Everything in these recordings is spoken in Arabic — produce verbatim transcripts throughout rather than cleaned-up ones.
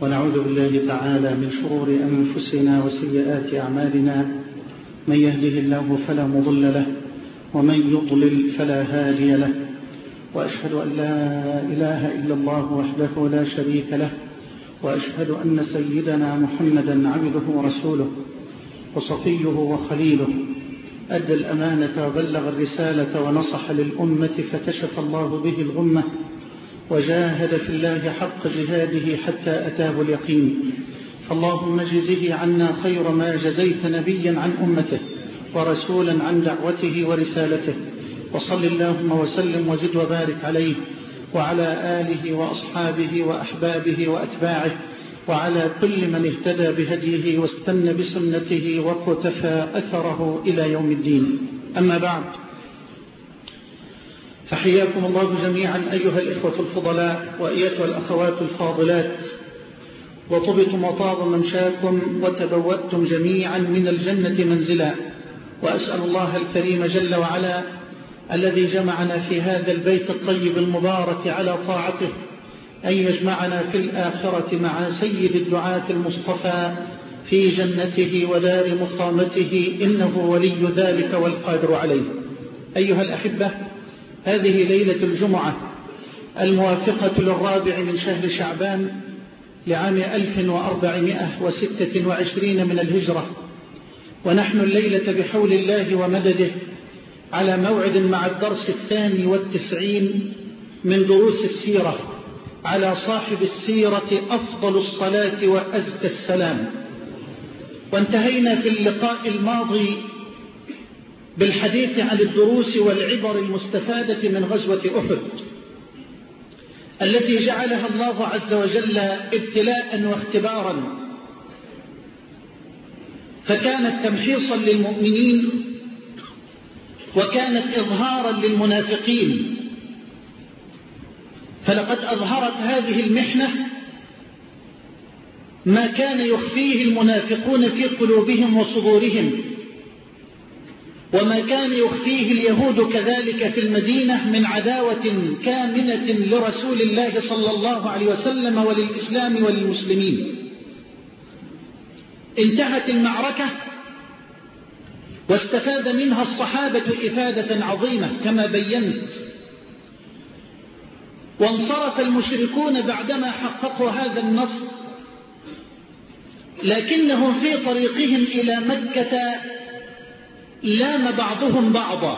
ونعوذ بالله تعالى من شرور أنفسنا وسيئات أعمالنا، من يهده الله فلا مضل له ومن يضلل فلا هادي له، وأشهد أن لا إله إلا الله وحده لا شريك له، وأشهد أن سيدنا محمدا عبده ورسوله وصفيه وخليله، أدى الأمانة وبلغ الرسالة ونصح للأمة فكشف الله به الغمة، وجاهد في الله حق جهاده حتى أتاه اليقين. فاللهم اجزه عنا خير ما جزيت نبيا عن أمته ورسولا عن دعوته ورسالته، وصل اللهم وسلم وزد وبارك عليه وعلى آله وأصحابه وأحبابه وأتباعه وعلى كل من اهتدى بهديه واستنى بسنته وقتفى أثره إلى يوم الدين. أما بعد، فحياكم الله جميعا أيها الإخوة الفضلاء وأيتها الأخوات الفاضلات، وطبتم وطاب ممشاكم وتبوأتم جميعا من الجنة منزلا، وأسأل الله الكريم جل وعلا الذي جمعنا في هذا البيت الطيب المبارك على طاعته أن يجمعنا في الآخرة مع سيد الدعاة المصطفى في جنته ودار مقامته، إنه ولي ذلك والقادر عليه. أيها الأحبة، هذه ليلة الجمعة الموافقة للرابع من شهر شعبان لعام ألف وأربعمائة وستة وعشرين من الهجرة، ونحن الليلة بحول الله ومدده على موعد مع الدرس الثاني والتسعين من دروس السيرة على صاحب السيرة أفضل الصلاة وأزكى السلام. وانتهينا في اللقاء الماضي بالحديث عن الدروس والعبر المستفادة من غزوة أحد التي جعلها الله عز وجل ابتلاء واختبارا، فكانت تمحيصا للمؤمنين وكانت إظهارا للمنافقين. فلقد أظهرت هذه المحنة ما كان يخفيه المنافقون في قلوبهم وصدورهم، وما كان يخفيه اليهود كذلك في المدينة من عداوة كامنة لرسول الله صلى الله عليه وسلم وللإسلام وللمسلمين. انتهت المعركة واستفاد منها الصحابة إفادة عظيمة كما بينت، وانصرف المشركون بعدما حققوا هذا النصر، لكنهم في طريقهم إلى مكة لام بعضهم بعضا.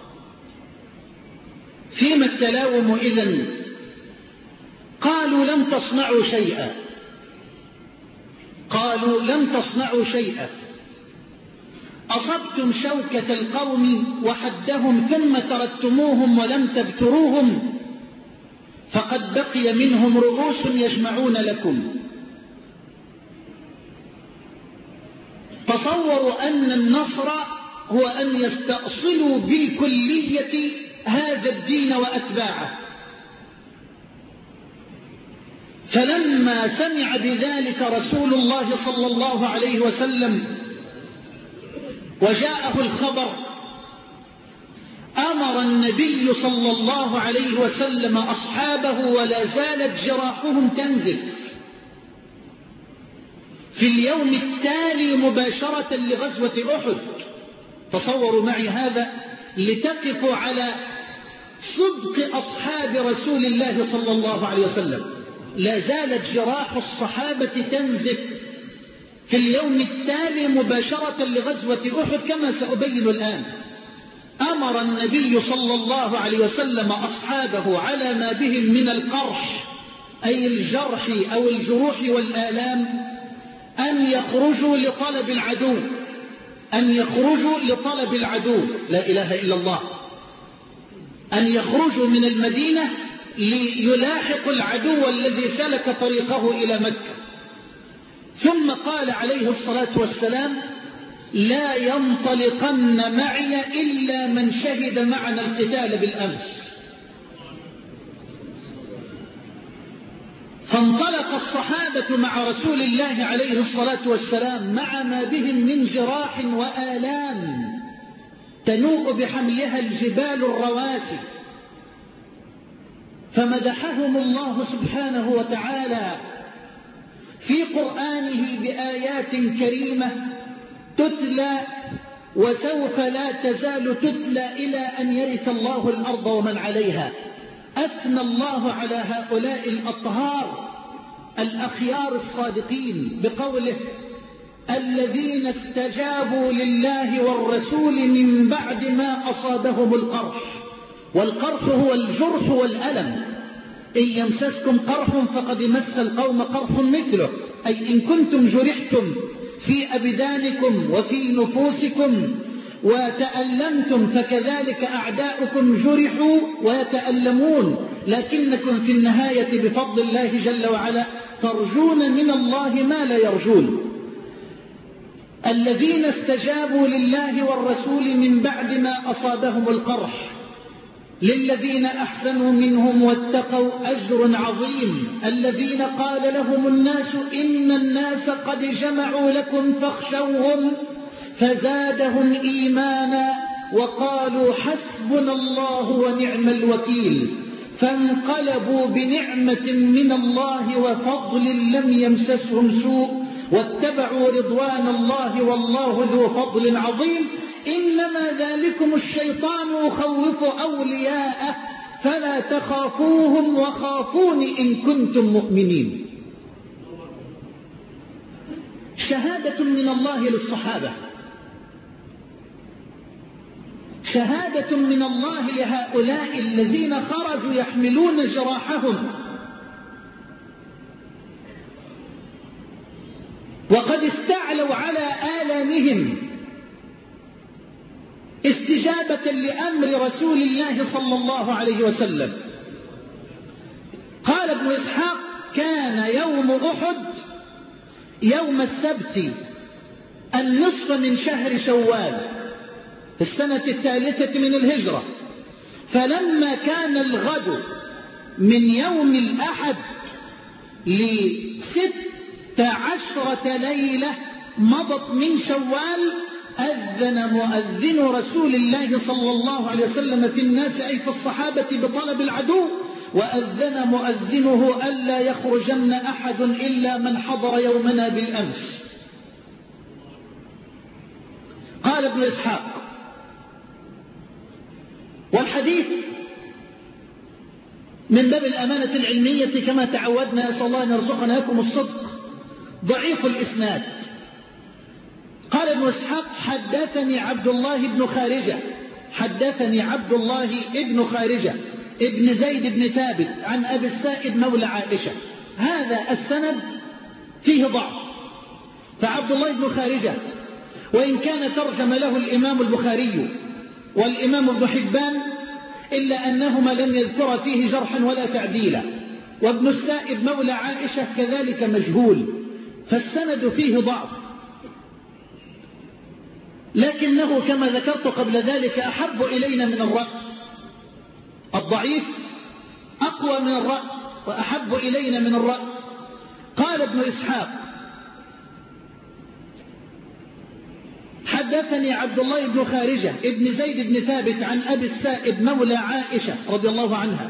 فيما التلاوم إذن؟ قالوا لم تصنعوا شيئا، قالوا لم تصنعوا شيئا، أصبتم شوكة القوم وحدهم ثم تركتموهم ولم تبتروهم، فقد بقي منهم رؤوس يجمعون لكم. تصوروا أن النصر هو أن يستأصلوا بالكلية هذا الدين وأتباعه. فلما سمع بذلك رسول الله صلى الله عليه وسلم وجاءه الخبر، أمر النبي صلى الله عليه وسلم أصحابه ولا زالت جراحهم تنزف في اليوم التالي مباشرة لغزوة أحد. تصوروا معي هذا لتقفوا على صدق أصحاب رسول الله صلى الله عليه وسلم. لا زالت جراح الصحابة تنزف في اليوم التالي مباشرة لغزوة أحد كما سأبين الآن. أمر النبي صلى الله عليه وسلم أصحابه على ما بهم من القرح أي الجرح أو الجروح والآلام أن يخرجوا لطلب العدو، أن يخرجوا لطلب العدو، لا إله إلا الله، أن يخرجوا من المدينة ليلاحقوا العدو الذي سلك طريقه إلى مكة. ثم قال عليه الصلاة والسلام: لا ينطلقن معي إلا من شهد معنا القتال بالأمس. فانطلق الصحابة مع رسول الله عليه الصلاة والسلام مع ما بهم من جراح وآلام تنوء بحملها الجبال الرواسي، فمدحهم الله سبحانه وتعالى قرآنه بآيات كريمة تتلى وسوف لا تزال تتلى إلى أن يرث الله الأرض ومن عليها. أثنى الله على هؤلاء الأطهار الأخيار الصادقين بقوله: الذين استجابوا لله والرسول من بعد ما أصابهم القرح. والقرح هو الجرح والألم. إن يمسسكم قرح فقد مس القوم قرح مثله، أي إن كنتم جرحتم في أبدانكم وفي نفوسكم وتألمتم فكذلك أعداؤكم جرحوا ويتألمون، لكنكم في النهاية بفضل الله جل وعلا ترجون من الله ما لا يرجون. الذين استجابوا لله والرسول من بعد ما أصابهم القرح للذين أحسنوا منهم واتقوا أجر عظيم. الذين قال لهم الناس إن الناس قد جمعوا لكم فاخشوهم فزادهم إيمانا وقالوا حسبنا الله ونعم الوكيل، فانقلبوا بنعمة من الله وفضل لم يمسسهم سوء واتبعوا رضوان الله والله ذو فضل عظيم. إنما ذلكم الشيطان يخوف أولياءه فلا تخافوهم وخافون إن كنتم مؤمنين. شهادة من الله للصحابة، شهادة من الله لهؤلاء الذين خرجوا يحملون جراحهم وقد استعلوا على آلامهم استجابة لأمر رسول الله صلى الله عليه وسلم. قال ابن إسحاق: كان يوم أحد يوم السبت النصف من شهر شوال في السنة الثالثة من الهجرة، فلما كان الغد من يوم الأحد لست عشرة ليلة مضت من شوال أذن مؤذن رسول الله صلى الله عليه وسلم في الناس أي في الصحابة بطلب العدو، وأذن مؤذنه ألا يخرجن أحد إلا من حضر يومنا بالأمس. قال ابن إسحاق: والحديث من باب الأمانة العلمية كما تعودنا، أسأل الله أن يرزقنا لكم الصدق، ضعيف الإسناد. قال ابن إسحاق: حدثني عبد الله بن خارجة حدثني عبد الله بن خارجة ابن زيد بن ثابت عن أبي السائب مولى عائشة. هذا السند فيه ضعف، فعبد الله بن خارجة وإن كان ترجم له الإمام البخاري والإمام ابن حبان إلا أنهما لم يذكر فيه جرحا ولا تعديلا، وابن السائب مولى عائشة كذلك مجهول، فالسند فيه ضعف، لكنه كما ذكرت قبل ذلك أحب إلينا من الرأس. الضعيف أقوى من الرأس وأحب إلينا من الرأس. قال ابن إسحاق: حدثني عبد الله بن خارجة ابن زيد بن ثابت عن أبي السائب مولى عائشة رضي الله عنها.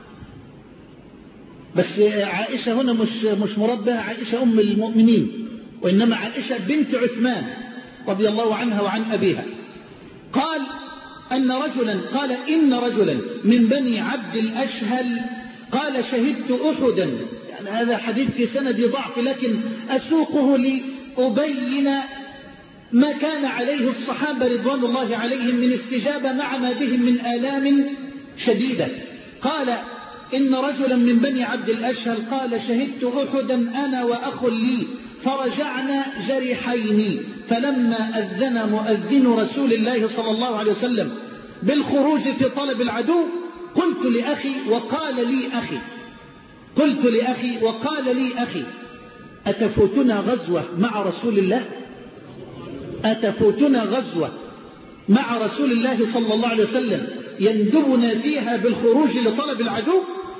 بس عائشة هنا مش مش مراد بها عائشة أم المؤمنين، وإنما عائشة بنت عثمان رضي الله عنها وعن أبيها. قال أن رجلا قال إن رجلا من بني عبد الأشهل قال: شهدت أحدا. يعني هذا حديث في سند ضعف، لكن أسوقه لأبين ما كان عليه الصحابة رضوان الله عليهم من استجابة مع ما بهم من آلام شديدة. قال إن رجلا من بني عبد الأشهل قال: شهدت أحدا أنا وأخ لي فرجعنا جريحين، فلما أذن مؤذن رسول الله صلى الله عليه وسلم بالخروج في طلب العدو قلت لأخي وقال لي أخي قلت لأخي وقال لي أخي أتفوتنا غزوة مع رسول الله أتفوتنا غزوة مع رسول الله صلى الله عليه وسلم يندبنا فيها بالخروج لطلب العدو؟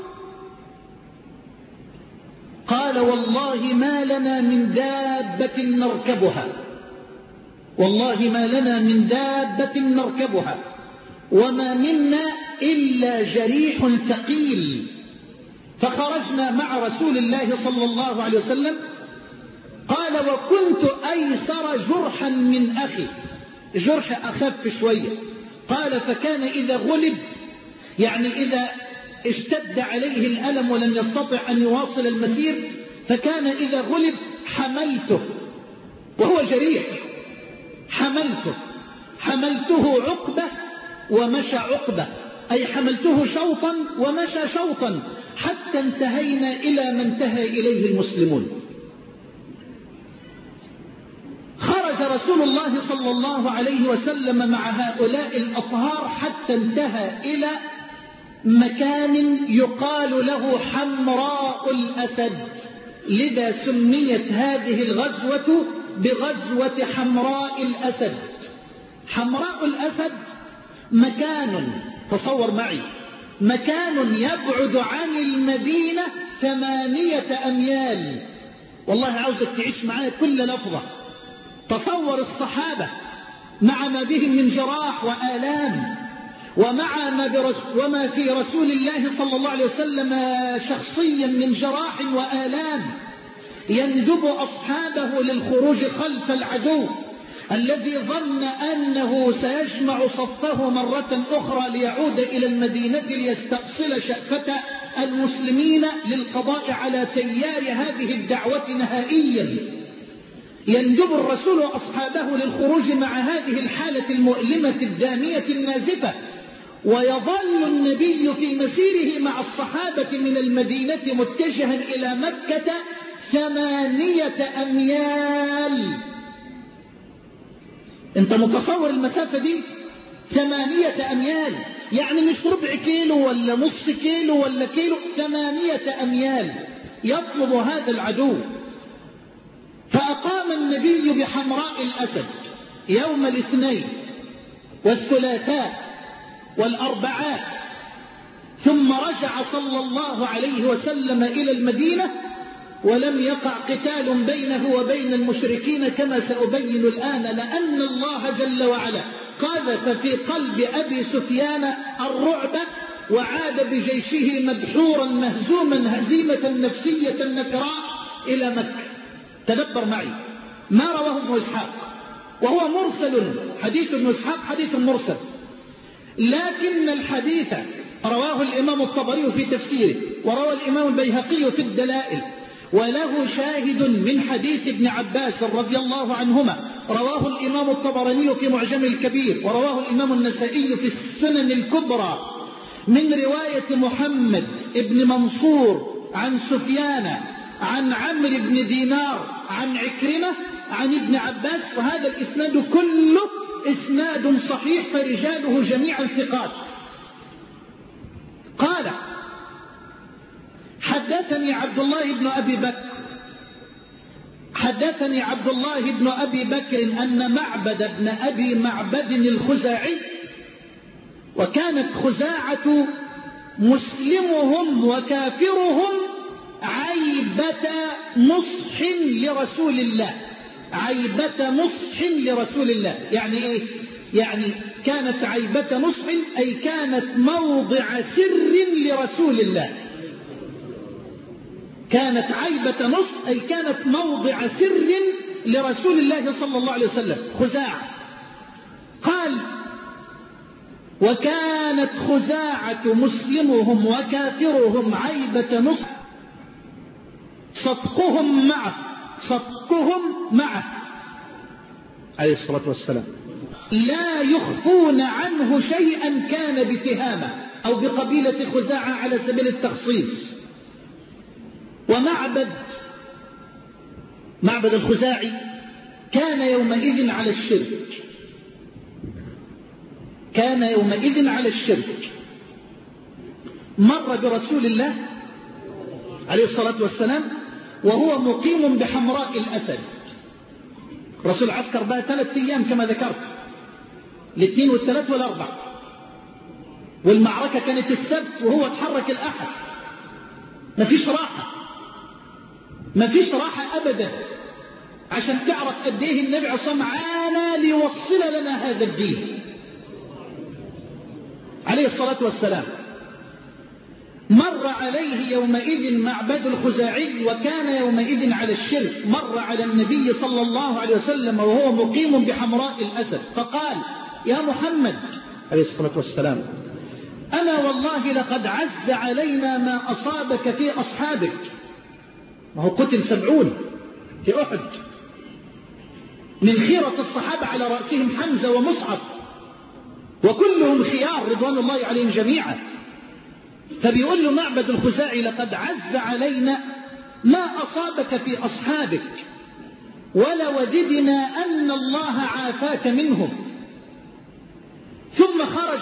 قال: والله ما لنا من دابة نركبها والله ما لنا من دابة نركبها وما منا إلا جريح ثقيل. فخرجنا مع رسول الله صلى الله عليه وسلم قال وكنت أيسر جرحا من أخي، جرح أخف شوية. قال فكان إذا غلب، يعني إذا اشتد عليه الألم ولم يستطع أن يواصل المسير، فكان إذا غلب حملته وهو جريح، حملته حملته عقبة ومشى عقبة، أي حملته شوطا ومشى شوطا حتى انتهينا إلى ما انتهى إليه المسلمون. خرج رسول الله صلى الله عليه وسلم مع هؤلاء الأطهار حتى انتهى إلى مكان يقال له حمراء الأسد، لذا سميت هذه الغزوة بغزوة حمراء الأسد. حمراء الأسد مكان، تصور معي، مكان يبعد عن المدينة ثمانية أميال. والله عاوزك تعيش معايا كل لفظة. تصور الصحابة مع ما بهم من جراح وآلام، ومع ما, برس وما في رسول الله صلى الله عليه وسلم شخصيا من جراح وآلام، يندب أصحابه للخروج خلف العدو الذي ظن أنه سيجمع صفه مرة أخرى ليعود إلى المدينة ليستأصل شأفة المسلمين للقضاء على تيار هذه الدعوة نهائيا. يندب الرسول أصحابه للخروج مع هذه الحالة المؤلمة الدامية النازفة، ويظل النبي في مسيره مع الصحابة من المدينة متجها إلى مكة ثمانية أميال. انت متصور المسافة دي؟ ثمانية أميال، يعني مش ربع كيلو ولا نص كيلو ولا كيلو، ثمانية أميال يطلب هذا العدو. فأقام النبي بحمراء الأسد يوم الاثنين والثلاثاء والأربعاء، ثم رجع صلى الله عليه وسلم إلى المدينة، ولم يقع قتال بينه وبين المشركين كما سأبين الآن، لأن الله جل وعلا قذف في قلب أبي سفيان الرعب، وعاد بجيشه مدحورا مهزوما هزيمة نفسية نكراء إلى مكة. تدبر معي ما رواه ابن إسحاق، وهو مرسل، حديث ابن إسحاق حديث مرسل، لكن الحديث رواه الإمام الطبري في تفسيره، وروى الإمام البيهقي في الدلائل، وله شاهد من حديث ابن عباس رضي الله عنهما، رواه الإمام الطبراني في معجم الكبير، ورواه الإمام النسائي في السنن الكبرى من رواية محمد ابن منصور عن سفيان عن عمرو بن دينار عن عكرمة عن ابن عباس، وهذا الإسناد كله إسناد صحيح فرجاله جميعا ثقات. قال حدثني عبد الله بن أبي بكر حدثني عبد الله بن أبي بكر أن معبد بن أبي معبد الخزاعي، وكانت خزاعة مسلمهم وكافرهم عيبة نصح لرسول الله، عيبة نصح لرسول الله. يعني إيه؟ يعني كانت عيبة نصح أي كانت موضع سر لرسول الله، كانت عيبة نصح أي كانت موضع سر لرسول الله صلى الله عليه وسلم. خزاعة قال وكانت خزاعة مسلمهم وكافرهم عيبة نصح صدقهم معه صدقهم معه عليه الصلاة والسلام، لا يخفون عنه شيئا كان بتهامة أو بقبيلة خزاعة على سبيل التخصيص. ومعبد معبد الخزاعي كان يومئذ على الشرك، كان يومئذ على الشرك. مر برسول الله عليه الصلاة والسلام وهو مقيم بحمراء الأسد. رسول عسكر بقى ثلاث أيام كما ذكرت، الاثنين والثلاث والأربع، والمعركة كانت السبت وهو تحرك الأحد. ما فيش راحة، ما فيش راحة أبدا، عشان تعرف قد ايه النبي عليه الصلاة والسلام عانى ليوصل لنا هذا الدين عليه الصلاة والسلام. مر عليه يومئذ معبد الخزاعي وكان يومئذ على الشرك، مر على النبي صلى الله عليه وسلم وهو مقيم بحمراء الأسد فقال: يا محمد عليه الصلاة والسلام، أنا والله لقد عز علينا ما أصابك في أصحابك. وهو قتل سبعون في أحد، من خيرة الصحابة على رأسهم حمزة ومصعب، وكلهم خيار رضوان الله عليهم جميعا. فبيقول له معبد الخزاعي: لقد عز علينا ما أصابك في أصحابك، ولوددنا أن الله عافاك منهم. ثم خرج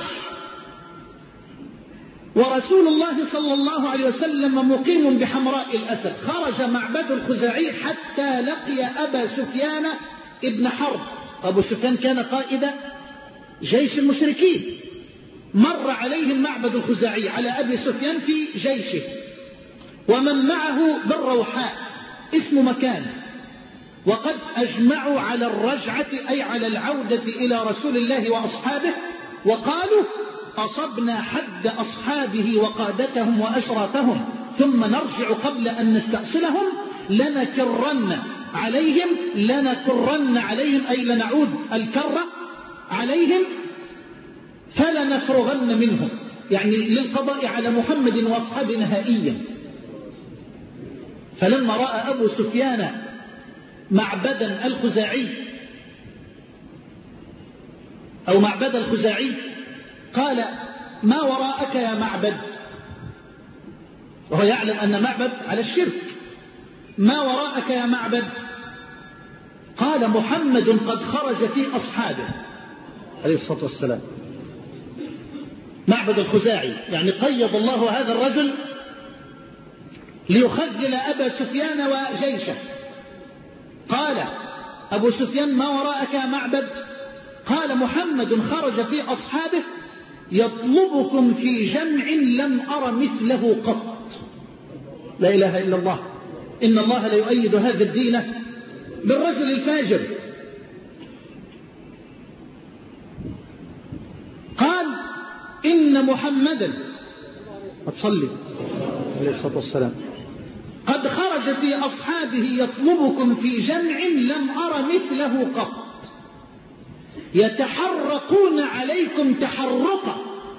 ورسول الله صلى الله عليه وسلم مقيم بحمراء الأسد. خرج معبد الخزاعي حتى لقي أبا سفيان ابن حرب. أبو سفيان كان قائد جيش المشركين. مر عليهم معبد الخزاعي على أبي سفيان في جيشه ومن معه بالروحاء، اسم مكان، وقد أجمعوا على الرجعة أي على العودة إلى رسول الله وأصحابه، وقالوا: أصبنا حد أصحابه وقادتهم وأشرافهم ثم نرجع قبل أن نستأصلهم لنكرن عليهم لنكرن عليهم أي لنعود الكرة عليهم فلنفرغن منهم، يعني للقضاء على محمد وأصحابه نهائيا. فلما رأى أبو سفيان معبدا الخزاعي أو معبد الخزاعي قال: ما وراءك يا معبد؟ وهو يعلم أن معبد على الشرك. ما وراءك يا معبد؟ قال: محمد قد خرج في أصحابه عليه الصلاة والسلام. معبد الخزاعي يعني قيض الله هذا الرجل ليخذل أبا سفيان وجيشه. قال أبو سفيان: ما وراءك يا معبد؟ قال: محمد خرج في أصحابه يطلبكم في جمع لم أر مثله قط. لا إله إلا الله. إن الله لا يؤيد هذا الدين بالرجل الفاجر. قال: إن محمدا أتصلي عليه الصلاة والسلام قد خرج في أصحابه يطلبكم في جمع لم أر مثله قط، يتحرقون عليكم تحرقا،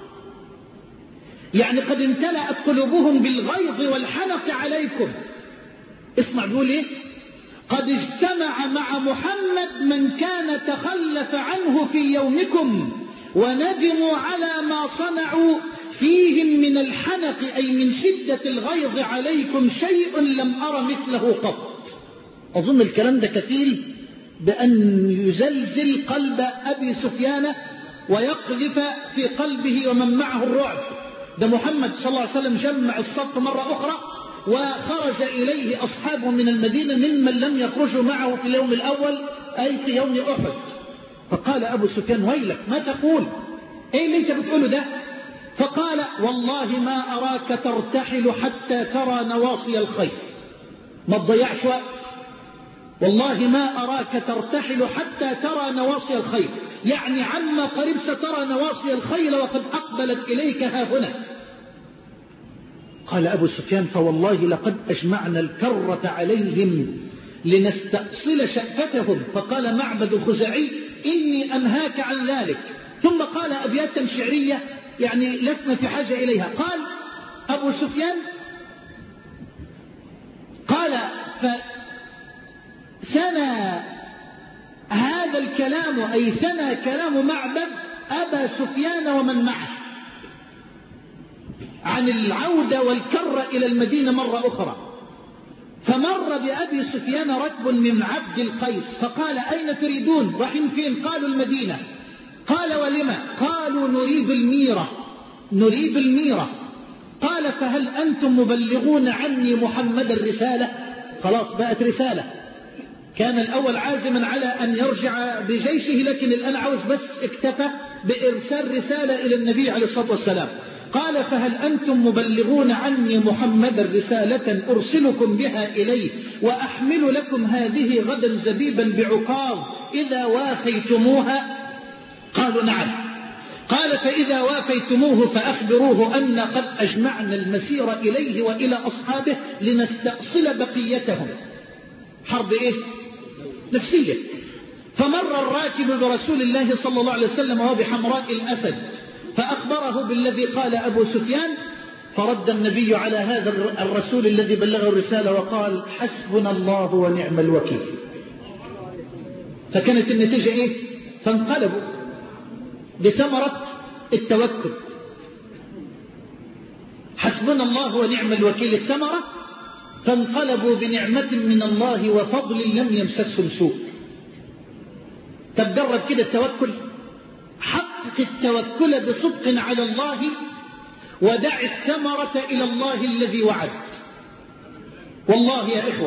يعني قد امتلأت قلوبهم بالغيظ والحنق عليكم. اسمع بيقول ايه: قد اجتمع مع محمد من كان تخلف عنه في يومكم وندموا على ما صنعوا فيهم من الحنق أي من شدة الغيظ عليكم شيء لم أر مثله قط. أظن الكلام ده كفيل بأن يزلزل قلب أبي سفيان ويقذف في قلبه ومن معه الرعب. ده محمد صلى الله عليه وسلم جمع الصف مرة أخرى وخرج إليه أصحابه من المدينة ممن لم يخرجوا معه في اليوم الأول أي في يوم أحد. فقال أبو سفيان: ويلك، ما تقول؟ إيه اللي أنت بتقوله ده؟ فقال: والله ما أراك ترتحل حتى ترى نواصي الخيل. ما تضيعش وقت، والله ما أراك ترتحل حتى ترى نواصي الخيل، يعني عما قريب سترى نواصي الخيل وقد أقبلت إليك ها هنا. قال أبو سفيان: فوالله لقد أجمعنا الكرة عليهم لنستأصل شأفتهم. فقال معبد الخزاعي: إني أنهاك عن ذلك. ثم قال أبياتا شعرية يعني لسنا في حاجة إليها. قال أبو سفيان: قال فثنى هذا الكلام أي ثنى كلام معبد أبا سفيان ومن معه عن العودة والكرة إلى المدينة مرة أخرى. فمر بأبي سفيان ركب من عبد القيس فقال: أين تريدون؟ رايحين فين؟ قالوا: المدينة. قال: ولما؟ قالوا: نريد الميرة نريد الميرة. قال: فهل أنتم مبلغون عني محمد الرسالة؟ خلاص بقت رسالة. كان الأول عازما على أن يرجع بجيشه، لكن الآن عاوز بس اكتفى بإرسال رسالة إلى النبي عليه الصلاة والسلام. قال: فهل أنتم مبلغون عني محمد رسالة أرسلكم بها إليه وأحمل لكم هذه غدا زبيبا بعكاظ إذا واخيتموها؟ قالوا: نعم. قال فإذا وافيتموه فأخبروه أن قد أجمعنا المسير إليه وإلى أصحابه لنستأصل بقيتهم. حرب إيه؟ نفسية. فمر الراكب برسول الله صلى الله عليه وسلم وهو بحمراء الأسد فأخبره بالذي قال أبو سفيان، فرد النبي على هذا الرسول الذي بلغه الرسالة وقال حسبنا الله ونعم الوكيل. فكانت النتيجة إيه؟ فانقلبوا بثمرة التوكل. حسبنا الله ونعم الوكيل الثمرة، فانقلبوا بنعمة من الله وفضل لم يمسسهم سوء. تجرب كده التوكل، حقق التوكل بصدق على الله ودع الثمرة إلى الله الذي وعد. والله يا إخوة،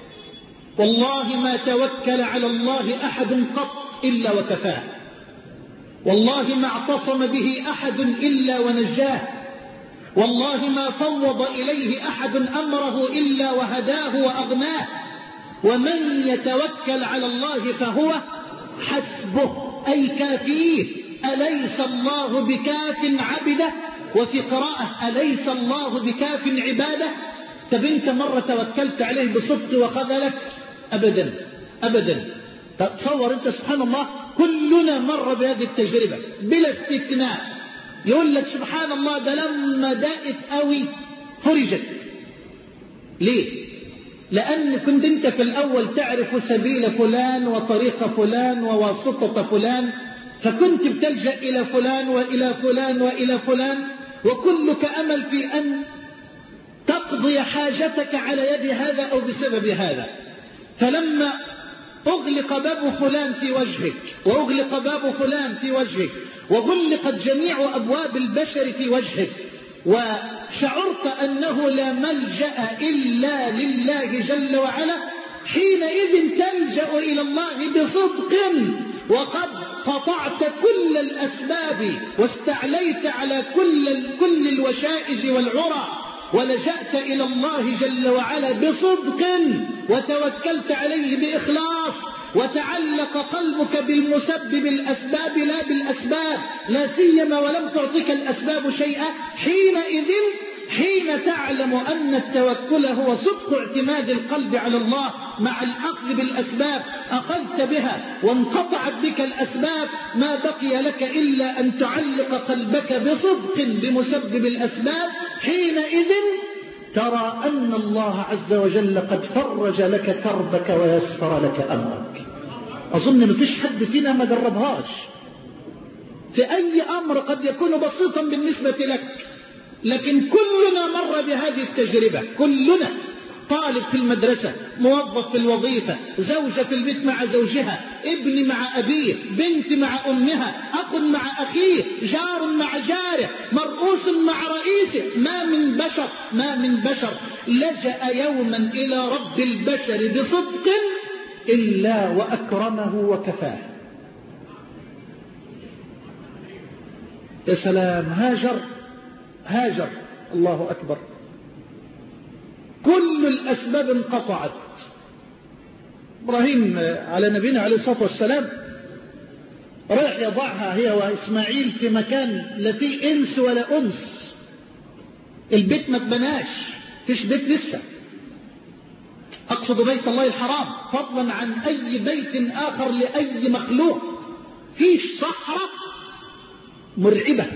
والله ما توكل على الله أحد قط إلا وكفاه، والله ما اعتصم به أحد إلا ونجاه، والله ما فوض إليه أحد أمره إلا وهداه وأغناه. ومن يتوكل على الله فهو حسبه أي كافيه. أليس الله بكاف عبده؟ وفي قراءة أليس الله بكاف عباده؟ طب انت مرة توكلت عليه بصدق وخذلك؟ أبدا أبدا. تصور انت سبحان الله، كلنا مر بهذه التجربة بلا استثناء. يقول لك سبحان الله ده لما دقت قوي فرجت. ليه؟ لأن كنت انت في الأول تعرف سبيل فلان وطريق فلان وواسطة فلان، فكنت بتلجأ إلى فلان وإلى فلان وإلى فلان، وكلك أمل في أن تقضي حاجتك على يد هذا أو بسبب هذا. فلما أغلق باب فلان في وجهك، وأغلق باب فلان في وجهك، وغلقت جميع أبواب البشر في وجهك، وشعرت أنه لا ملجأ إلا لله جل وعلا، حينئذ تلجأ إلى الله بصدق، وقد قطعت كل الأسباب واستعليت على كل, كل الوشائج والعرى، ولجأت إلى الله جل وعلا بصدق، وتوكلت عليه بإخلاص، وتعلق قلبك بالمسبب الأسباب لا بالأسباب، لا سيما ولم تعطيك الأسباب شيئا. حينئذ حين تعلم أن التوكل هو صدق اعتماد القلب على الله مع الأخذ بالأسباب، أخذت بها وانقطعت بك الأسباب، ما بقي لك إلا أن تعلق قلبك بصدق بمسبب الأسباب. حينئذ ترى أن الله عز وجل قد فرج لك كربك ويسر لك أمرك. أظن ما فيش حد فينا ما جربهاش في أي أمر قد يكون بسيطا بالنسبة لك، لكن كلنا مر بهذه التجربة. كلنا، طالب في المدرسة، موظف في الوظيفة، زوجة في البيت مع زوجها، ابن مع أبيه، بنت مع أمها، أخ مع أخيه، جار مع جاره، مرؤوس مع رئيسه. ما من بشر ما من بشر لجأ يوما إلى رب البشر بصدق إلا وأكرمه وكفاه. يا سلام، هاجر هاجر الله أكبر، كل الأسباب انقطعت. إبراهيم على نبينا عليه الصلاة والسلام رايح يضعها هي وإسماعيل في مكان لا فيه إنس ولا أنس، البيت ما اتبناش، فيش بيت لسه، أقصد بيت الله الحرام، فضلا عن أي بيت آخر لأي مخلوق. فيش صحراء مرعبة،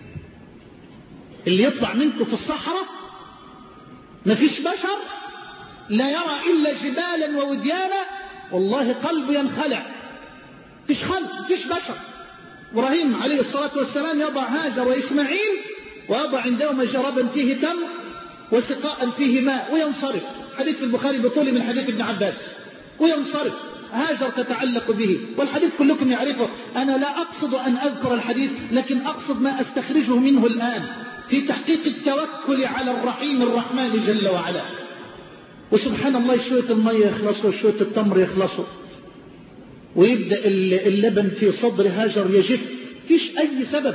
اللي يطلع منكم في الصحراء ما فيش بشر، لا يرى إلا جبالا ووديانا، والله قلبه ينخلع. فيش خلق، فيش بشر. إبراهيم عليه الصلاة والسلام يضع هاجر وإسماعيل، ويضع عندهما جربا فيه تمر وسقاء فيه ماء، وينصرف. حديث في البخاري بطول من حديث ابن عباس. وينصرف، هاجر تتعلق به، والحديث كلكم يعرفه. أنا لا أقصد أن أذكر الحديث، لكن أقصد ما أستخرجه منه الآن في تحقيق التوكل على الرحيم الرحمن جل وعلا. وسبحان الله، شوية المية يخلصوا، شوية التمر يخلصوا، ويبدأ اللبن في صدر هاجر يجف، فيش أي سبب.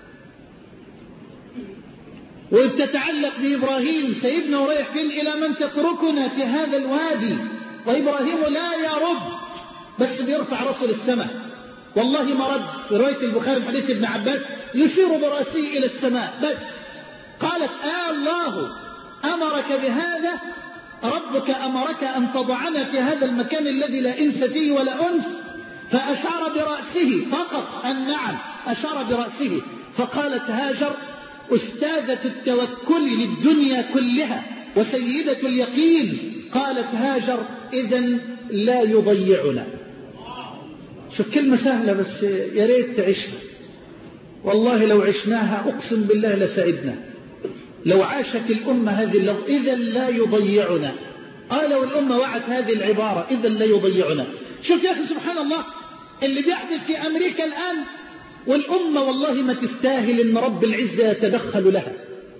وبتتعلق بإبراهيم، سيبنا ورايح فين؟ إلى من تتركنا في هذا الوادي؟ وإبراهيم لا يرد، بس بيرفع رأسه للسماء. والله ما رد. في رواية البخاري من حديث ابن عباس يشير برأسه إلى السماء بس. قالت آه الله أمرك بهذا؟ ربك أمرك أن تضعنا في هذا المكان الذي لا إنس فيه ولا أنس؟ فأشار برأسه فقط أن نعم، أشار برأسه. فقالت هاجر أستاذة التوكل للدنيا كلها وسيدة اليقين، قالت هاجر إذن لا يضيعنا. شوف كلمة سهلة بس يا ريت تعيشها. والله لو عشناها أقسم بالله لسعدنا. لو عاشت الأمة هذه اللفظ إذن لا يضيعنا. قال لو الأمة وعت هذه العبارة إذن لا يضيعنا. شوف يا أخي سبحان الله اللي بيحدث في أمريكا الآن، والأمة والله ما تستاهل أن رب العزة يتدخل لها.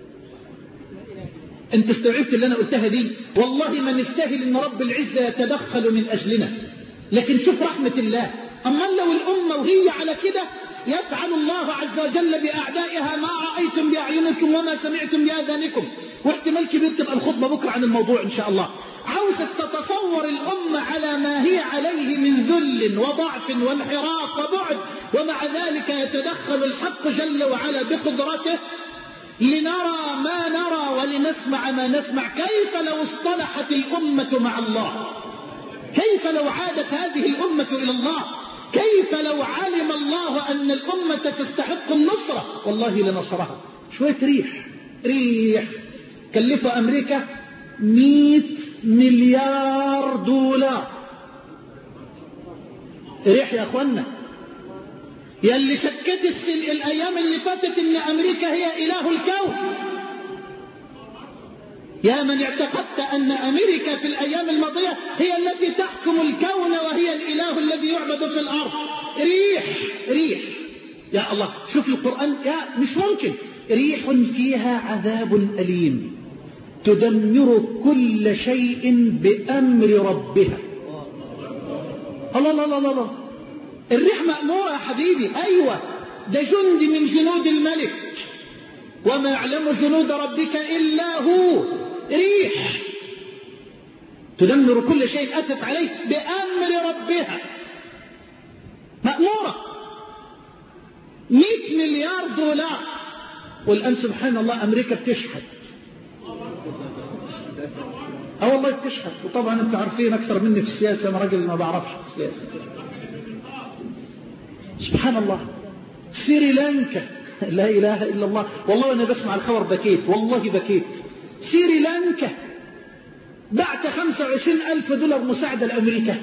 أنت استوعبت اللي أنا قلتها دي؟ والله ما نستاهل أن رب العزة يتدخل من أجلنا. لكن شوف رحمة الله، أما لو الأمة وهي على كده يفعل الله عز وجل بأعدائها ما رأيتم بأعينكم وما سمعتم بآذانكم. واحتمال كبير تبقى الخطبة بكرة عن الموضوع إن شاء الله. عاوزة تتصور الأمة على ما هي عليه من ذل وضعف وانحراف وبعد، ومع ذلك يتدخل الحق جل وعلا بقدرته لنرى ما نرى ولنسمع ما نسمع. كيف لو اصطلحت الأمة مع الله؟ كيف لو عادت هذه الأمة إلى الله؟ كيف لو علم الله أن الأمة تستحق النصرة؟ والله لنصرها. شوية ريح ريح كلفوا أمريكا مئة مليار دولار. ريح يا أخوانا. يلي شكت السن الأيام اللي فاتت إن أمريكا هي إله الكون. يا من اعتقدت أن أمريكا في الأيام الماضية هي التي تحكم الكون وهي الإله الذي يعبد في الأرض. ريح ريح يا الله. شوف القرآن يا مش ممكن. ريح فيها عذاب أليم تدمر كل شيء بأمر ربها. الله الله الله الله. الريح مأمورة يا حبيبي. أيوة ده جند من جنود الملك، وما يعلم جنود ربك إلا هو. ريح تدمر كل شيء أتت عليه بأمر ربها، مأمورة. مئة مليار دولار. والآن سبحان الله أمريكا بتشحت. اه والله بتشحت. وطبعا انتم عارفين أكثر مني في السياسة، أنا راجل ما بعرفش في السياسة. سبحان الله. سريلانكا لا إله إلا الله. والله أنا بسمع الخبر بكيت، والله بكيت. سريلانكا بعت خمسة وعشرين ألف دولار مساعدة لأمريكا.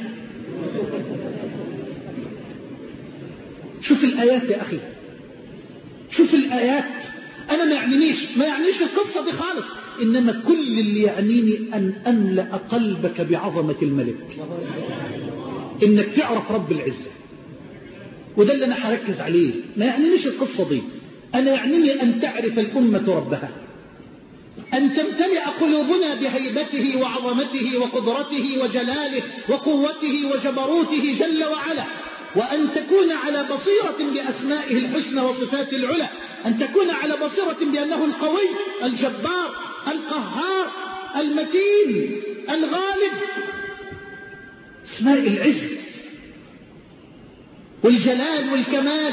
شوف الآيات يا أخي، شوف الآيات. أنا ما يعنينيش ما يعنيش القصة دي خالص، إنما كل اللي يعنيني أن أملأ قلبك بعظمة الملك، إنك تعرف رب العزة. وده اللي أنا هركز عليه. ما يعنينيش القصة دي، أنا يعنيني أن تعرف الأمة ربها، أن تمتلئ قلوبنا بهيبته وعظمته وقدرته وجلاله وقوته وجبروته جل وعلا، وأن تكون على بصيرة بأسمائه الحسنى وصفاته العلى، أن تكون على بصيرة بأنه القوي الجبار القهار المتين الغالب. اسماء العز والجلال والكمال.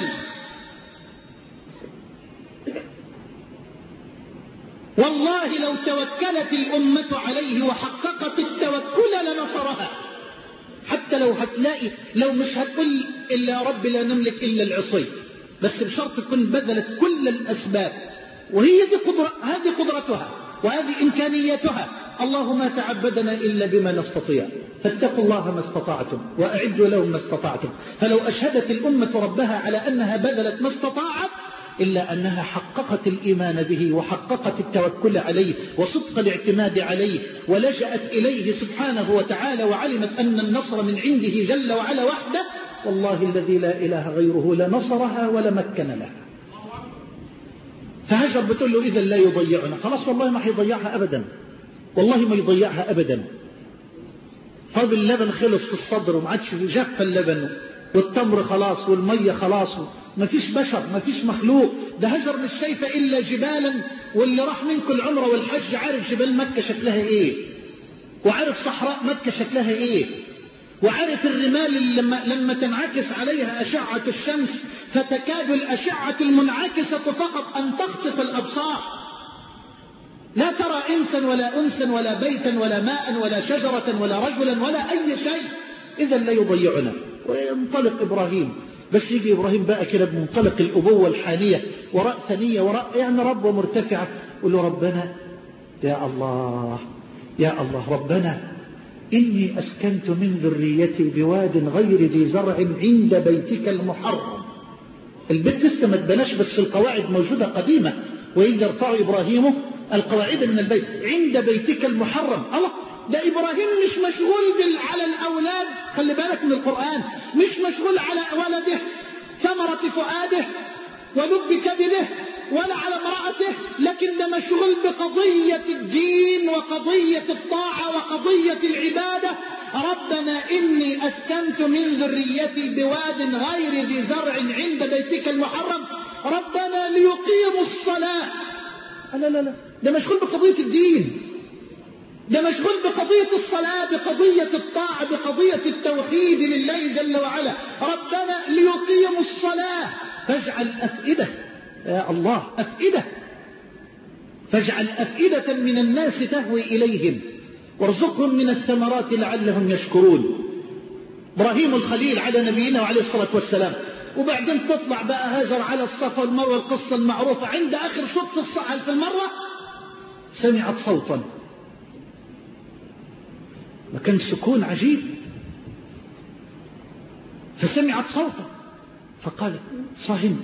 والله لو توكلت الأمة عليه وحققت التوكل لنصرها. حتى لو هتلاقي لو مش هتقول إلا يا رب لا نملك إلا العصي، بس بشرط تكون بذلت كل الأسباب. وهي دي قدرة، هذه قدرتها وهذه إمكانيتها. الله ما تعبدنا إلا بما نستطيع، فاتقوا الله ما استطعتم وأعدوا لهم ما استطعتم. فلو أشهدت الأمة ربها على أنها بذلت ما استطاعت، إلا أنها حققت الإيمان به وحققت التوكل عليه وصدق الاعتماد عليه، ولجأت إليه سبحانه وتعالى، وعلمت أن النصر من عنده جل وعلا وحده. والله الذي لا إله غيره لنصرها ولمكن لها. فهجر بتقول له إذا لا يضيعنا. خلاص والله ما هيضيعها أبدا، والله ما يضيعها أبدا. طب اللبن خلص في الصدر وما عادش جف اللبن، والتمر خلاص والمية خلاص، ما فيش بشر ما فيش مخلوق. ده هجر مش شايفة إلا جبالا. واللي راح منكم العمرة والحج عارف جبال مكة شكلها إيه، وعارف صحراء مكة شكلها إيه. وعرف الرمال اللي لما, لما تنعكس عليها أشعة الشمس فتكاد الأشعة المنعكسة فقط أن تخطف الأبصار، لا ترى إنسا ولا أنسا ولا بيتا ولا ماء ولا شجرة ولا رجلا ولا أي شيء، إذا لا يضيعنا. وينطلق إبراهيم، بس يجي إبراهيم بقى كده بمنطلق الأبوة الحانية، وراء ثنية، وراء يعني ربوة مرتفعة، يقول له ربنا يا الله يا الله ربنا إني أسكنت من ذريتي بواد غير ذي زرع عند بيتك المحرم. البيت لسه ما اتبناش بس القواعد موجودة قديمة، وإذ يرفع إبراهيم القواعد من البيت عند بيتك المحرم. الله، ده إبراهيم مش مشغول بال... على الأولاد، خلي بالك من القرآن، مش مشغول على ولده ثمرة فؤاده ولب كبده ولا على امرأته، لكن ده مشغول بقضية الدين وقضية الطاعة وقضية العبادة. ربنا إني أسكنت من ذريتي بواد غير ذي زرع عند بيتك المحرم ربنا ليقيموا الصلاة. لا لا لا، ده مشغول بقضية الدين، ده مشغول بقضية الصلاة، بقضية الطاعة، بقضية التوحيد لله جل وعلا. ربنا ليقيموا الصلاة فاجعل أفئدة، يا الله أفئدة، فاجعل أفئدة من الناس تهوي إليهم وارزقهم من الثمرات لعلهم يشكرون. إبراهيم الخليل على نبينا وعليه الصلاة والسلام. وبعدين تطلع بقى هاجر على الصفا والمروة، القصة المعروفة. عند آخر شوط في الصحل في المرة سمعت صوتا، وكان سكون عجيب، فسمعت صوتا فقالت صاهم.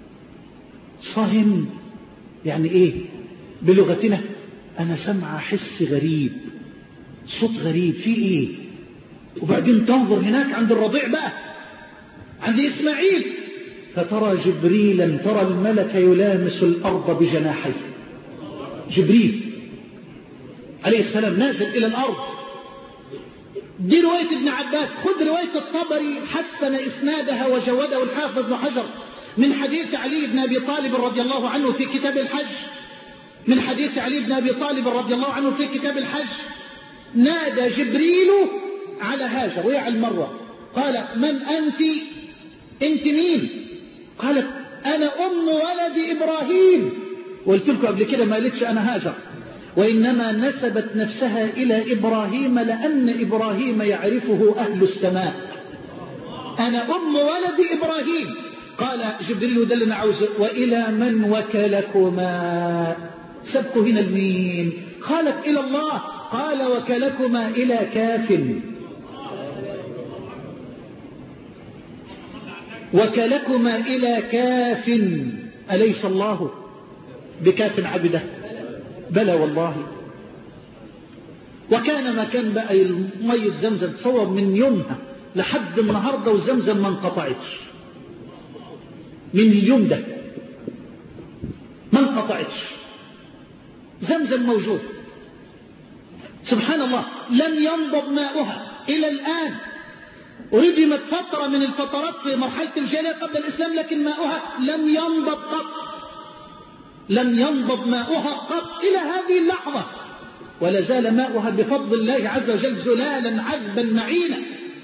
صاهم يعني ايه بلغتنا؟ انا سمع حس غريب، صوت غريب، في ايه؟ وبعدين تنظر هناك عند الرضيع بقى، عند إسماعيل، فترى جبريلا، ترى الملك يلامس الأرض بجناحيه. جبريل عليه السلام نازل إلى الأرض. دي رواية ابن عباس. خذ رواية الطبري حسن إسنادها وجوده الحافظ ابن حجر من حديث علي بن أبي طالب رضي الله عنه في كتاب الحج، من حديث علي بن أبي طالب رضي الله عنه في كتاب الحج: نادى جبريل على هاجر وهي على المروة، قال من أنت؟ أنت مين؟ قالت أنا أم ولد إبراهيم. وقلت لكم قبل كده ما قالتش أنا هاجر، وإنما نسبت نفسها إلى إبراهيم لأن إبراهيم يعرفه أهل السماء. أنا أم ولد إبراهيم. قال جبريل دلنا عوزه: وإلى من وكلكما؟ سبكوا هنا المين؟ قالت إلى الله. قال وكلكما إلى كاف، وكلكما إلى كاف، أليس الله بكاف عبده؟ بلى والله. وكان ما كان بقى مية زمزم تصور من يومها لحد النهاردة وزمزم ما انقطعتش، من اليوم ده ما انقطعتش، زمزم موجود سبحان الله، لم ينضب ماؤها إلى الآن. وردمت فترة من الفترات في مرحلة الجاهلية قبل الإسلام، لكن ماؤها لم ينضب قط، لم ينضب ماؤها قط إلى هذه اللحظة، ولا زال ماؤها بفضل الله عز وجل زلالا عذبا معينا.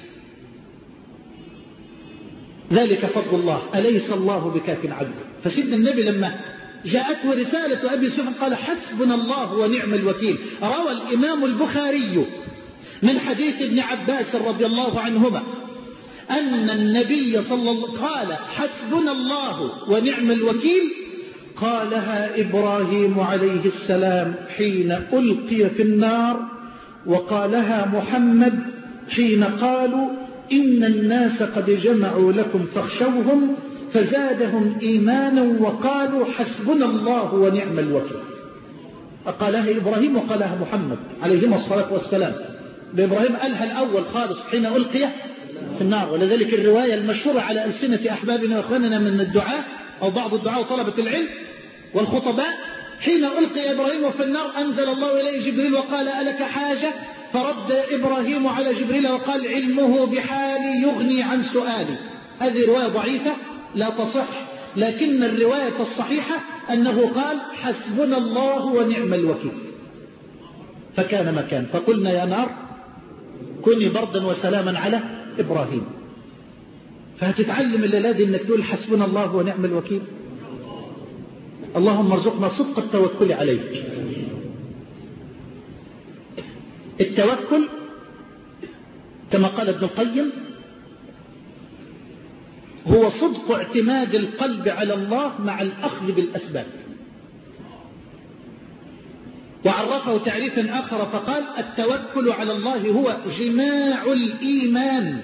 ذلك فضل الله، أليس الله بكاف عبده؟ فسيدنا النبي لما جاءته رسالة أبي سفيان قال حسبنا الله ونعم الوكيل. روى الإمام البخاري من حديث ابن عباس رضي الله عنهما أن النبي صلى الله عليه وسلم قال حسبنا الله ونعم الوكيل، قالها إبراهيم عليه السلام حين ألقي في النار، وقالها محمد حين قالوا إن الناس قد جمعوا لكم فاخشوهم فزادهم إيمانا وقالوا حسبنا الله ونعم الوكيل. قالها إبراهيم وقالها محمد عليهما الصلاة والسلام. بإبراهيم قالها الأول خالص حين ألقي في النار، ولذلك الرواية المشهورة على ألسنة أحبابنا وأخواننا من الدعاء أو بعض الدعاء وطلبة العلم والخطباء: حين ألقي إبراهيم في النار أنزل الله إليه جبريل وقال ألك حاجة؟ فرد إبراهيم على جبريل وقال علمه بحالي يغني عن سؤالي. هذه رواية ضعيفة لا تصح، لكن الرواية الصحيحة أنه قال حسبنا الله ونعم الوكيل. فكان مكان، فقلنا يا نار كوني بردا وسلاما على إبراهيم. فهتتعلم الليلة دي انك تقول حسبنا الله ونعم الوكيل. اللهم ارزقنا صدق التوكل عليك. التوكل كما قال ابن القيم هو صدق اعتماد القلب على الله مع الأخذ بالأسباب. وعرفه تعريفا آخر فقال التوكل على الله هو جماع الإيمان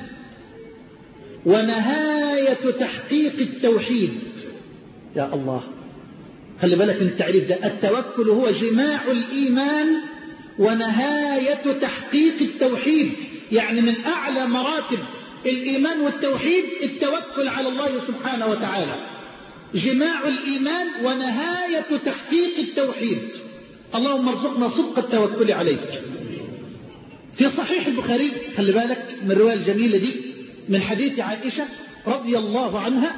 ونهاية تحقيق التوحيد. يا الله، خلي بالك من التعريف ده. التوكل هو جماع الإيمان ونهاية تحقيق التوحيد، يعني من أعلى مراتب الإيمان والتوحيد التوكل على الله سبحانه وتعالى. جماع الإيمان ونهاية تحقيق التوحيد. اللهم ارزقنا صدق التوكل عليك. في صحيح البخاري خلي بالك من الرواية الجميلة دي من حديث عائشة رضي الله عنها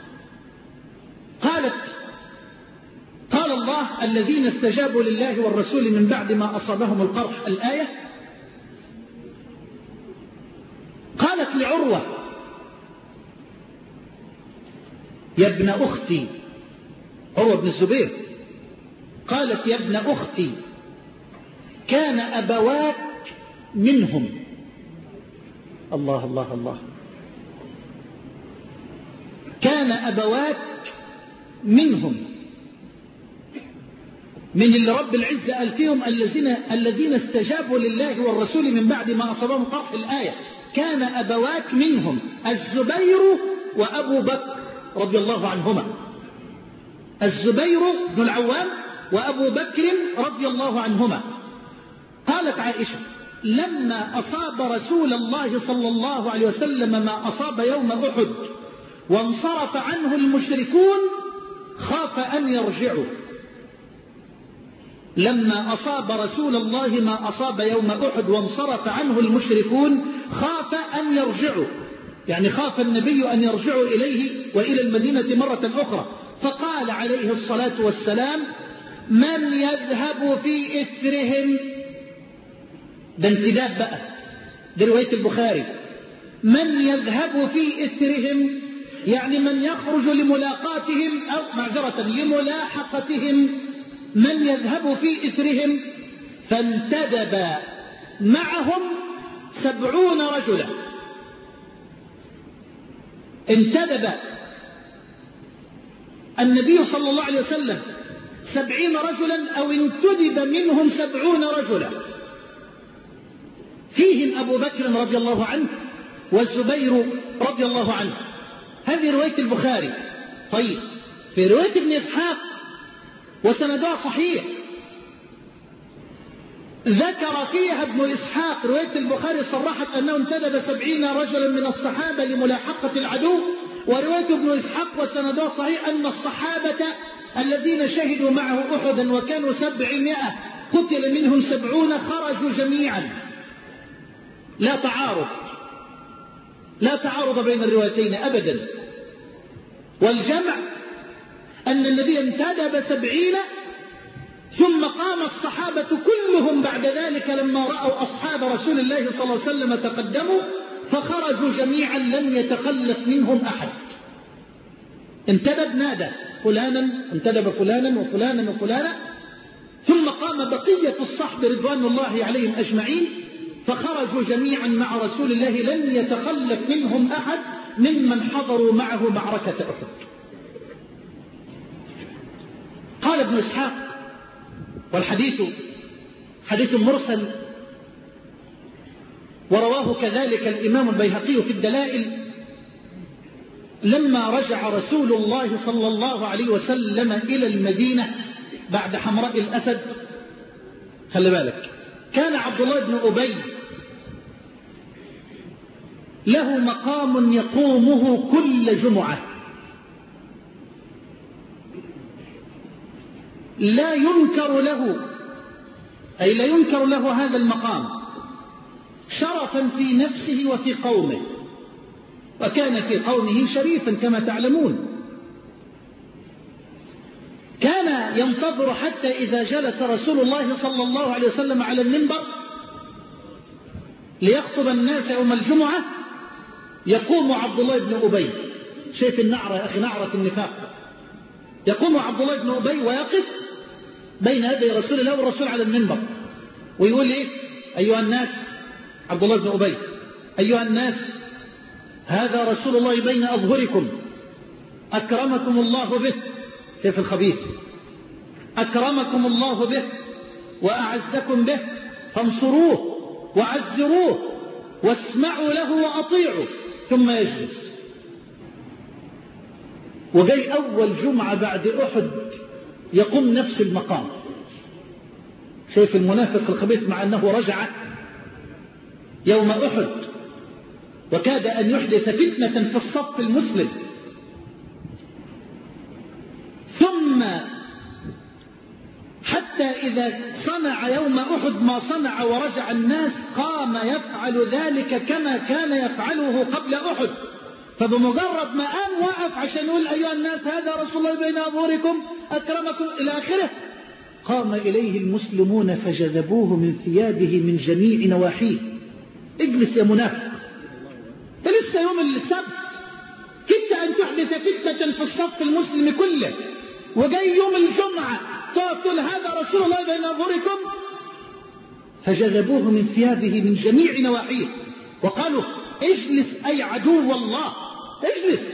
قالت قال الله الذين استجابوا لله والرسول من بعد ما أصابهم القرح، الآية. قالت لعروة يا ابن أختي، عروة بن الزبير، قالت يا ابن أختي كان أبواك منهم. الله الله الله. كان أبواك منهم، من اللي رب العزة قال فيهم الذين الذين استجابوا لله والرسول من بعد ما أصابهم قرح، الآية. كان أبواك منهم الزبير وأبو بكر رضي الله عنهما. الزبير بن العوام وأبو بكر رضي الله عنهما. قالت عائشة لما أصاب رسول الله صلى الله عليه وسلم ما أصاب يوم أحد وانصرف عنه المشركون خاف أن يرجعوا. لما أصاب رسول الله ما أصاب يوم أحد وانصرف عنه المشركون خاف أن يرجعوا، يعني خاف النبي أن يرجعوا إليه وإلى المدينة مرة أخرى. فقال عليه الصلاة والسلام من يذهب في إثرهم. ده انتداب بقى، ده رواية البخاري. من يذهب في إثرهم يعني من يخرج لملاقاتهم أو معذرة لملاحقتهم. من يذهب في إثرهم. فانتدب معهم سبعون رجلا. انتدب النبي صلى الله عليه وسلم سبعين رجلا أو انتدب منهم سبعون رجلا، فيهم أبو بكر رضي الله عنه والزبير رضي الله عنه. هذه رواية البخاري. طيب في رواية ابن إسحاق وسندها صحيح ذكر فيها ابن إسحاق رواية البخاري صرحت أنه انتدب سبعين رجلا من الصحابة لملاحقة العدو، ورواية ابن إسحاق وسندها صحيح أن الصحابة الذين شهدوا معه أحدا وكانوا سبعمائة قتل منهم سبعون خرجوا جميعا. لا تعارض، لا تعارض بين الروايتين أبدا. والجمع أن النبي انتدب سبعين ثم قام الصحابة كلهم بعد ذلك لما رأوا أصحاب رسول الله صلى الله عليه وسلم تقدموا فخرجوا جميعا لم يتخلف منهم أحد. انتدب نادى فلانا، انتدب فلانا وفلانا وفلانا، ثم قام بقية الصحب رضوان الله عليهم أجمعين فخرجوا جميعا مع رسول الله لم يتخلف منهم أحد ممن حضروا معه معركة أحد. قال ابن إسحاق والحديث حديث مرسل ورواه كذلك الإمام البيهقي في الدلائل لما رجع رسول الله صلى الله عليه وسلم إلى المدينة بعد حمراء الأسد. خلي بالك كان عبد الله بن أبي له مقام يقومه كل جمعة لا ينكر له، أي لا ينكر له هذا المقام شرفا في نفسه وفي قومه، وكان في قومه شريفا كما تعلمون. كان ينتظر حتى إذا جلس رسول الله صلى الله عليه وسلم على المنبر ليخطب الناس يوم الجمعة يقوم عبد الله بن أبي، شايف النعرة يا أخي، نعرة النفاق. يقوم عبد الله بن أبي ويقف بين يدي رسول الله والرسول على المنبر ويقول إيه؟ أيها الناس، عبد الله بن أبي، أيها الناس هذا رسول الله بين أظهركم أكرمكم الله به، كيف الخبيث، أكرمكم الله به وأعزكم به، فانصروه وعزروه واسمعوا له وأطيعوا. ثم يجلس. وجاي أول جمعة بعد أحد يقوم نفس المقام. شايف المنافق الخبيث، مع أنه رجع يوم أحد وكاد أن يحدث فتنة في الصف المسلم، ثم حتى إذا صنع يوم أحد ما صنع ورجع الناس قام يفعل ذلك كما كان يفعله قبل أحد. فبمجرد ما قام وقف عشان يقول أيها الناس هذا رسول الله بين أظهركم أكرمكم إلى آخره، قام إليه المسلمون فجذبوه من ثيابه من جميع نواحيه. اجلس يا منافق، انت لسه يوم السبت كدت أن تحدث فتنة في الصف المسلم كله، وجاي يوم الجمعة تقول هذا رسول الله بين أظهركم. فجذبوه من ثيابه من جميع نواحيه وقالوا اجلس أي عدو الله، اجلس،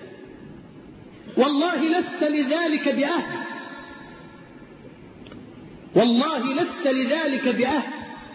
والله لست لذلك بأهل، والله لست لذلك بأهل،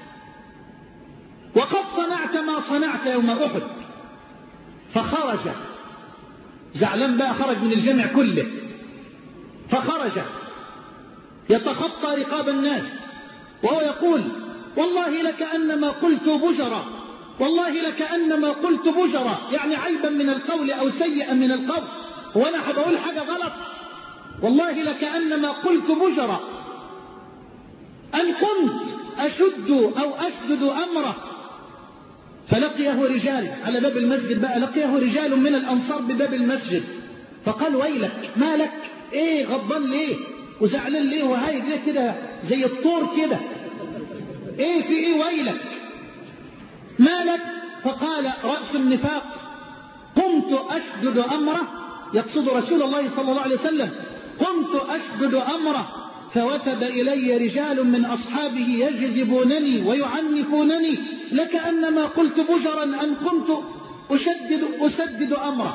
وقد صنعت ما صنعت يوم أحد. فخرج زعلان بقى، خرج من الجمع كله، فخرج يتخطى رقاب الناس وهو يقول والله لكأنما قلت بجرا، والله لكأنما قلت بجرا، يعني عيبا من القول أو سيئا من القول، وأنا بقول حاجة غلط، والله لكأنما قلت بجرا، أن قمت أشد أو أشدد أمره. فلقيه رجال على باب المسجد، بقى لقيه رجال من الأنصار بباب المسجد، فقال ويلك، ما لك، ايه غضبان ليه وزعلان ليه وهايد ليه كده زي الطور كده، ايه في ايه ويلك، ما لك؟ فقال رأس النفاق قمت أشدد أمره، يقصد رسول الله صلى الله عليه وسلم، قمت أشدد أمره فوثب إلي رجال من أصحابه يجذبونني ويعنفونني لكأنما قلت بجرا أن قمت أسدد, أسدد أمره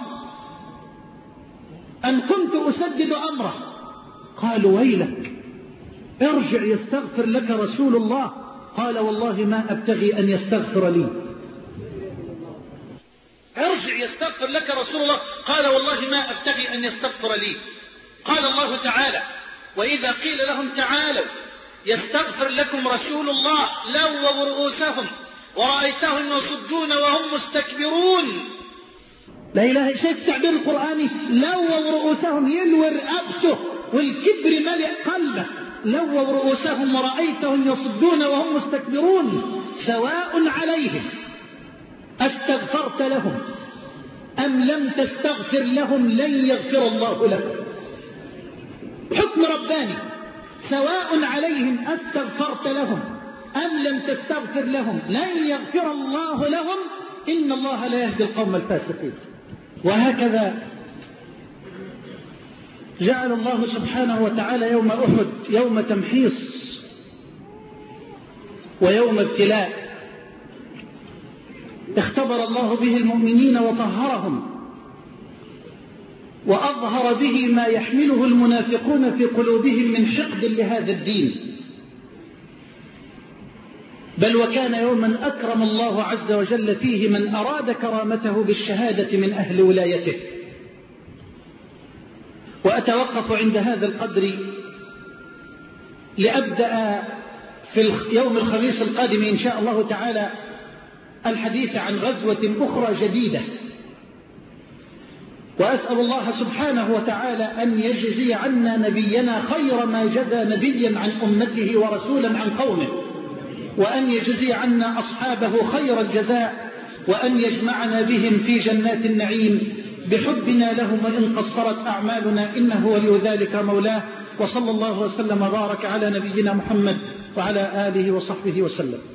أن كنت أسدد أمره. قالوا ويلك، ارجع يستغفر لك رسول الله. قال والله ما أبتغي أن يستغفر لي. ارجع يستغفر لك رسول الله. قال والله ما أبتغي أن يستغفر لي. قال الله تعالى وإذا قيل لهم تعالوا يستغفر لكم رسول الله لووا رؤوسهم ورأيتهم يصدون وهم مستكبرون. لا إله إلا شيء التعبير القرآني، لووا رؤوسهم، يلوي رقبته والكبر ملئ قلبه، لووا رؤوسهم ورأيتهم يصدون وهم مستكبرون سواء عليهم أستغفرت لهم أم لم تستغفر لهم لن يغفر الله لهم. حكم رباني، سواء عليهم أستغفرت لهم أم لم تستغفر لهم لن يغفر الله لهم، إن الله لا يهدي القوم الفاسقين. وهكذا جعل الله سبحانه وتعالى يوم أحد يوم تمحيص ويوم ابتلاء، اختبر الله به المؤمنين وطهرهم، وأظهر به ما يحمله المنافقون في قلوبهم من حقد لهذا الدين. بل وكان يوما أكرم الله عز وجل فيه من أراد كرامته بالشهادة من أهل ولايته. وأتوقف عند هذا القدر لأبدأ في يوم الخميس القادم إن شاء الله تعالى الحديث عن غزوة أخرى جديدة، وأسأل الله سبحانه وتعالى أن يجزي عنا نبينا خير ما جزى نبيا عن أمته ورسولا عن قومه، وأن يجزي عنا أصحابه خير الجزاء، وأن يجمعنا بهم في جنات النعيم بحبنا لهم وإن قصرت أعمالنا، إنه ولي ذلك مولاه. وصلى الله وسلم وبارك على نبينا محمد وعلى آله وصحبه وسلم.